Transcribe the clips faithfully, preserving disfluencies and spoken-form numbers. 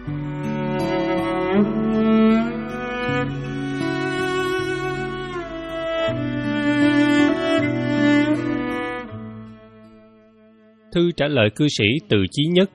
Thư trả lời cư sĩ Từ Chí Nhất.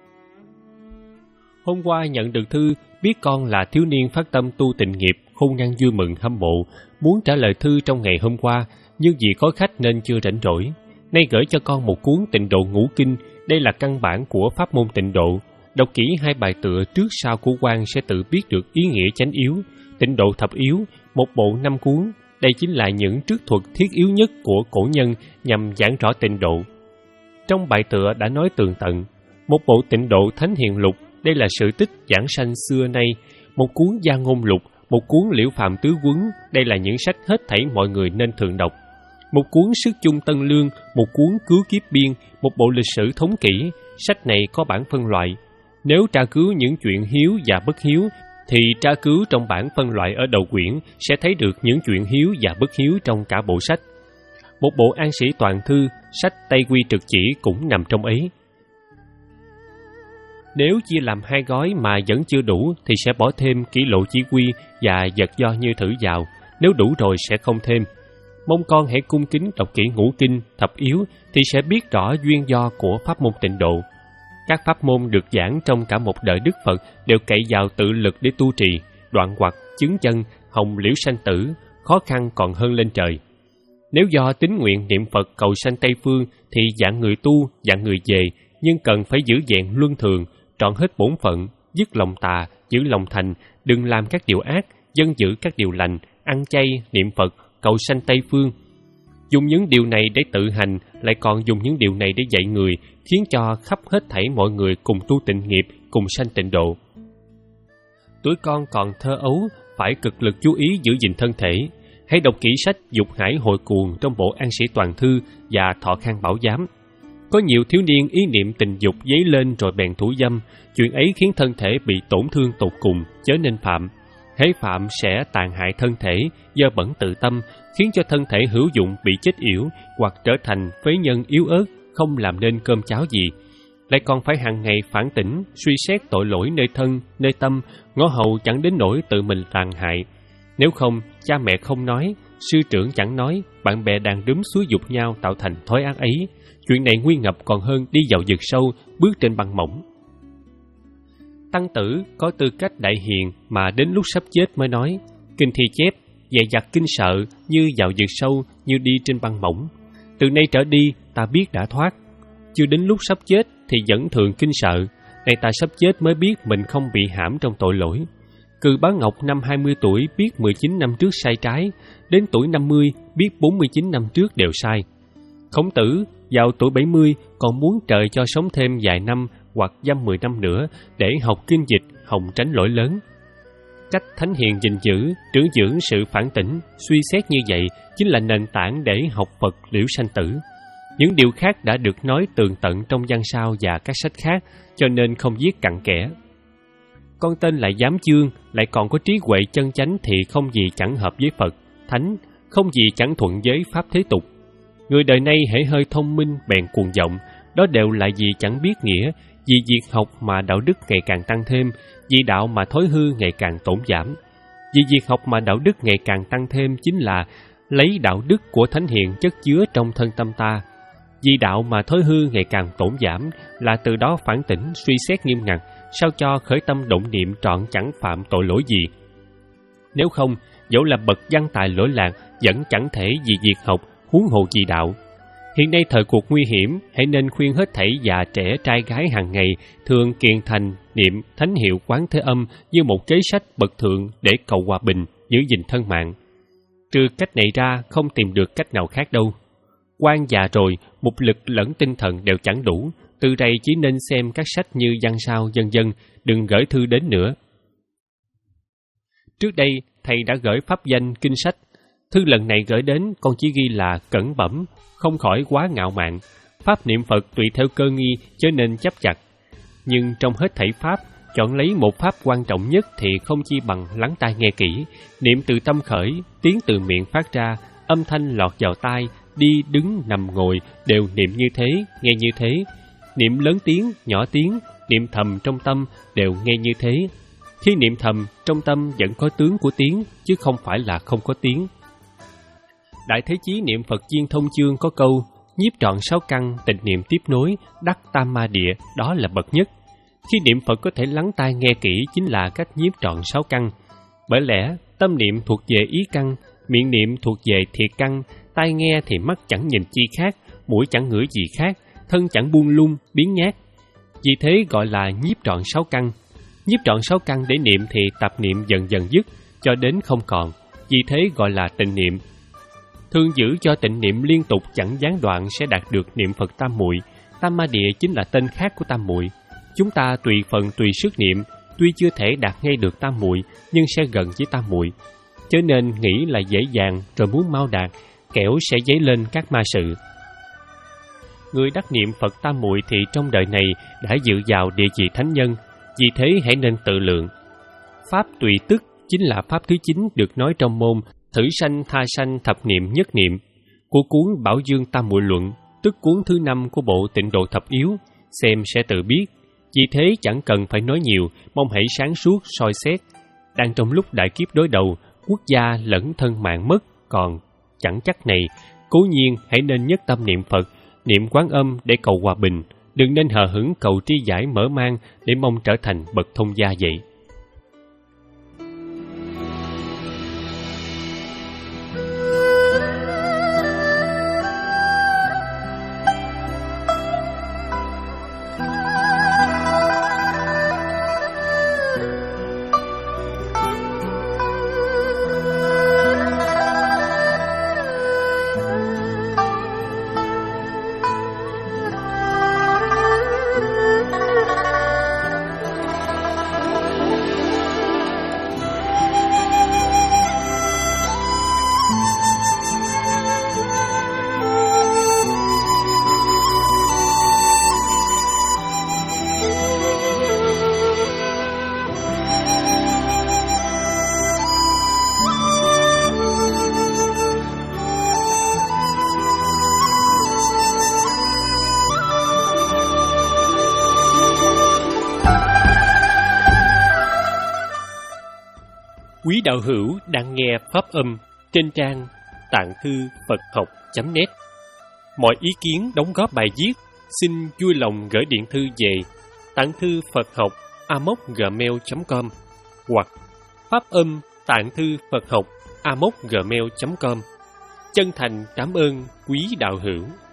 Hôm qua nhận được thư, biết con là thiếu niên phát tâm tu tịnh nghiệp, khôn ngoan vui mừng hâm mộ, muốn trả lời thư trong ngày hôm qua, nhưng vì có khách nên chưa rảnh rỗi. Nay gửi cho con một cuốn Tịnh Độ Ngũ Kinh, đây là căn bản của pháp môn tịnh độ. Đọc kỹ hai bài tựa trước sau của quan sẽ tự biết được ý nghĩa chánh yếu. Tịnh độ thập yếu, một bộ năm cuốn, đây chính là những trức thuật thiết yếu nhất của cổ nhân nhằm giảng rõ tịnh độ. Trong bài tựa đã nói tường tận, một bộ Tịnh Độ Thánh Hiền Lục, đây là sự tích giảng sanh xưa nay, một cuốn Gia Ngôn Lục, một cuốn Liễu Phàm Tứ Quấn, đây là những sách hết thảy mọi người nên thường đọc. Một cuốn Sức Chung Tân Lương, một cuốn Cứu Kiếp Biên, một bộ lịch sử thống kỹ, sách này có bản phân loại. Nếu tra cứu những chuyện hiếu và bất hiếu, thì tra cứu trong bản phân loại ở đầu quyển sẽ thấy được những chuyện hiếu và bất hiếu trong cả bộ sách. Một bộ An Sĩ Toàn Thư, sách Tây Quy Trực Chỉ cũng nằm trong ấy. Nếu chia làm hai gói mà vẫn chưa đủ thì sẽ bỏ thêm Kỷ Lộ Chỉ Quy và Vật Do Như thử vào, nếu đủ rồi sẽ không thêm. Mong con hãy cung kính đọc kỹ Ngũ Kinh, Thập Yếu thì sẽ biết rõ duyên do của pháp môn tịnh độ. Các pháp môn được giảng trong cả một đời Đức Phật đều cậy vào tự lực để tu trì, đoạn hoặc, chứng chân, hồng liễu sanh tử, khó khăn còn hơn lên trời. Nếu do tín nguyện niệm Phật cầu sanh Tây Phương thì dạng người tu, dạng người về, nhưng cần phải giữ vẹn luân thường, trọn hết bổn phận, dứt lòng tà, giữ lòng thành, đừng làm các điều ác, dân giữ các điều lành, ăn chay, niệm Phật, cầu sanh Tây Phương. Dùng những điều này để tự hành, lại còn dùng những điều này để dạy người, khiến cho khắp hết thảy mọi người cùng tu tịnh nghiệp, cùng sanh tịnh độ. Tuổi con còn thơ ấu, phải cực lực chú ý giữ gìn thân thể. Hãy đọc kỹ sách Dục Hải Hội Cuồng trong bộ An Sĩ Toàn Thư và Thọ Khang Bảo Giám. Có nhiều thiếu niên ý niệm tình dục dấy lên rồi bèn thủ dâm, chuyện ấy khiến thân thể bị tổn thương tột cùng, chớ nên phạm. Hễ phạm sẽ tàn hại thân thể, dơ bẩn tự tâm, khiến cho thân thể hữu dụng bị chết yểu hoặc trở thành phế nhân yếu ớt, không làm nên cơm cháo gì. Lại còn phải hàng ngày phản tỉnh, suy xét tội lỗi nơi thân, nơi tâm, ngõ hầu chẳng đến nỗi tự mình tàn hại. Nếu không, cha mẹ không nói, sư trưởng chẳng nói, bạn bè đàn đúm xúi dục nhau tạo thành thói ác ấy. Chuyện này nguy ngập còn hơn đi vào vực sâu, bước trên băng mỏng. Tăng tử có tư cách đại hiền mà đến lúc sắp chết mới nói, kinh thi chép, dè dặt kinh sợ, như vào vực sâu, như đi trên băng mỏng. Từ nay trở đi, ta biết đã thoát. Chưa đến lúc sắp chết thì vẫn thường kinh sợ, nay ta sắp chết mới biết mình không bị hãm trong tội lỗi. Cừ Bá Ngọc năm hai mươi tuổi biết mười chín năm trước sai trái, đến tuổi năm mươi biết bốn mươi chín năm trước đều sai. Khổng Tử vào tuổi bảy mươi còn muốn trời cho sống thêm vài năm hoặc dăm mười năm nữa để học kinh dịch, hòng tránh lỗi lớn. Cách thánh hiền gìn giữ, trưởng dưỡng sự phản tỉnh, suy xét như vậy chính là nền tảng để học Phật liễu sanh tử. Những điều khác đã được nói tường tận trong văn sao và các sách khác, cho nên không viết cặn kẽ. Con tên lại Giám Chương, lại còn có trí huệ chân chánh thì không gì chẳng hợp với Phật, Thánh, không gì chẳng thuận với pháp thế tục. Người đời nay hễ hơi thông minh bèn cuồng vọng, đó đều là vì chẳng biết nghĩa, vì việc học mà đạo đức ngày càng tăng thêm, vì đạo mà thói hư ngày càng tổn giảm. Vì việc học mà đạo đức ngày càng tăng thêm chính là lấy đạo đức của thánh hiền chất chứa trong thân tâm ta. Vì đạo mà thói hư ngày càng tổn giảm là từ đó phản tỉnh suy xét nghiêm ngặt, sao cho khởi tâm động niệm trọn chẳng phạm tội lỗi gì. Nếu không, dẫu là bậc văn tài lỗi lạc vẫn chẳng thể vì việc học, huống hồ vì đạo. Hiện nay thời cuộc nguy hiểm, hãy nên khuyên hết thảy già trẻ trai gái hàng ngày thường kiền thành niệm thánh hiệu Quán Thế Âm như một kế sách bậc thượng để cầu hòa bình, giữ gìn thân mạng. Trừ cách này ra không tìm được cách nào khác đâu. Quan già rồi, mục lực lẫn tinh thần đều chẳng đủ, từ đây chỉ nên xem các sách như văn sao vân vân, đừng gửi thư đến nữa. Trước đây, thầy đã gửi pháp danh kinh sách. Thư lần này gửi đến con chỉ ghi là cẩn bẩm, không khỏi quá ngạo mạn. Pháp niệm Phật tùy theo cơ nghi chớ nên chấp chặt. Nhưng trong hết thảy pháp, chọn lấy một pháp quan trọng nhất thì không chi bằng lắng tai nghe kỹ, niệm từ tâm khởi, tiếng từ miệng phát ra, âm thanh lọt vào tai, đi đứng nằm ngồi đều niệm như thế, nghe như thế. Niệm lớn tiếng, nhỏ tiếng, niệm thầm trong tâm đều nghe như thế. Khi niệm thầm, trong tâm vẫn có tướng của tiếng, chứ không phải là không có tiếng. Đại Thế Chí niệm Phật Duyên Thông Chương có câu, nhiếp trọn sáu căn, tịnh niệm tiếp nối, đắc tam ma địa, đó là bậc nhất. Khi niệm Phật có thể lắng tai nghe kỹ chính là cách nhiếp trọn sáu căn. Bởi lẽ, tâm niệm thuộc về ý căn, miệng niệm thuộc về thiệt căn, tai nghe thì mắt chẳng nhìn chi khác, mũi chẳng ngửi gì khác, thân chẳng buông lung, biến nhát. Vì thế gọi là nhiếp trọn sáu căn. Nhiếp trọn sáu căn để niệm thì tập niệm dần dần dứt, cho đến không còn. Vì thế gọi là tịnh niệm. Thường giữ cho tịnh niệm liên tục chẳng gián đoạn sẽ đạt được niệm Phật tam muội. Tam ma địa chính là tên khác của tam muội. Chúng ta tùy phần tùy sức niệm, tuy chưa thể đạt ngay được tam muội, nhưng sẽ gần với tam muội. Cho nên nghĩ là dễ dàng rồi muốn mau đạt, kẻo sẽ dấy lên các ma sự. Người đắc niệm Phật tam muội thì trong đời này đã dự vào địa vị thánh nhân, vì thế hãy nên tự lượng. Pháp tùy tức chính là pháp thứ chín được nói trong môn Thử sanh tha sanh thập niệm nhất niệm của cuốn Bảo Dương Tam Muội Luận, tức cuốn thứ năm của bộ Tịnh Độ Thập Yếu, xem sẽ tự biết. Vì thế chẳng cần phải nói nhiều, mong hãy sáng suốt soi xét. Đang trong lúc đại kiếp đối đầu, quốc gia lẫn thân mạng mất còn chẳng chắc này, cố nhiên hãy nên nhất tâm niệm Phật, niệm Quán Âm để cầu hòa bình, đừng nên hờ hững cầu tri giải mở mang để mong trở thành bậc thông gia vậy. Quý đạo hữu đang nghe pháp âm trên trang tạng thư Phật học chấm net. Mọi ý kiến đóng góp bài viết xin vui lòng gửi điện thư về tạng thư Phật học a m o c gmail chấm com hoặc pháp âm tạng thư Phật học a m o c gmail chấm com. Chân thành cảm ơn quý đạo hữu.